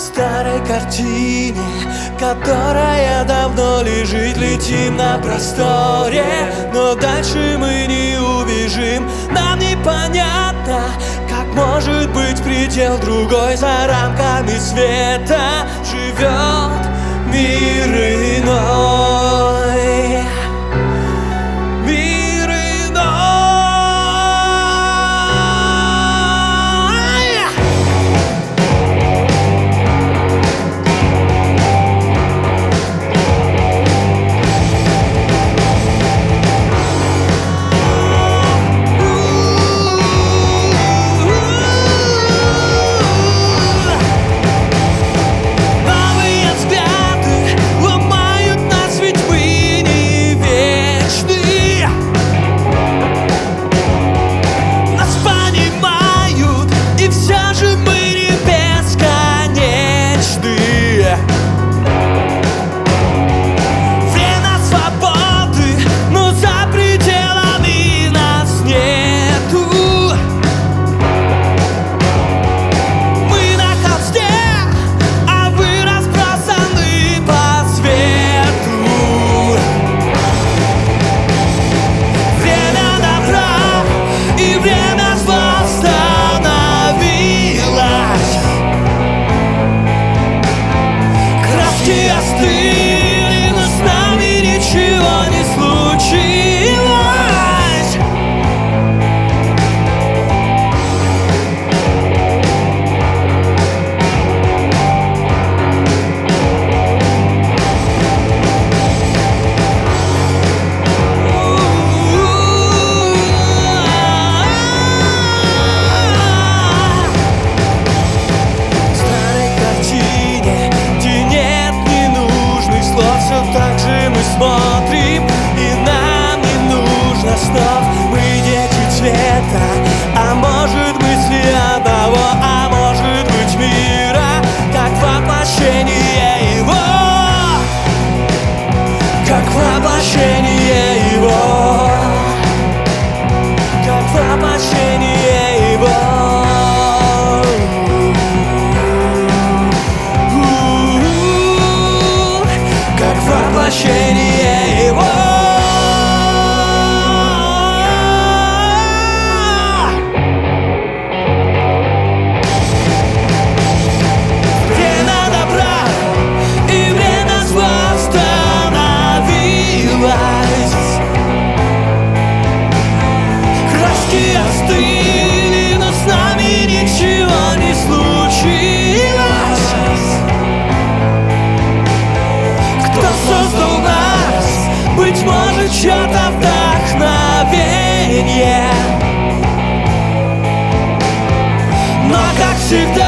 старой картине, которая давно лежит. Летим на просторе, но дальше мы не убежим. Нам непонятно, как может быть предел другой. За рамками света живет мир иной. Мир иной. Остыли, но с нами ничего не случилось. В старой картине, где нет все так же мы смотрим, и нам не нужно снов. Мы дети цвета, а может мысли одного, а может быть мира, как воплощение его, как воплощение его, как воплощение его. Воплощение его. Время добра и время зла остановилось. Краски остыли, но с нами ничего не случилось. Кто создал нас? Быть может, чьё-то вдохновение. Но как всегда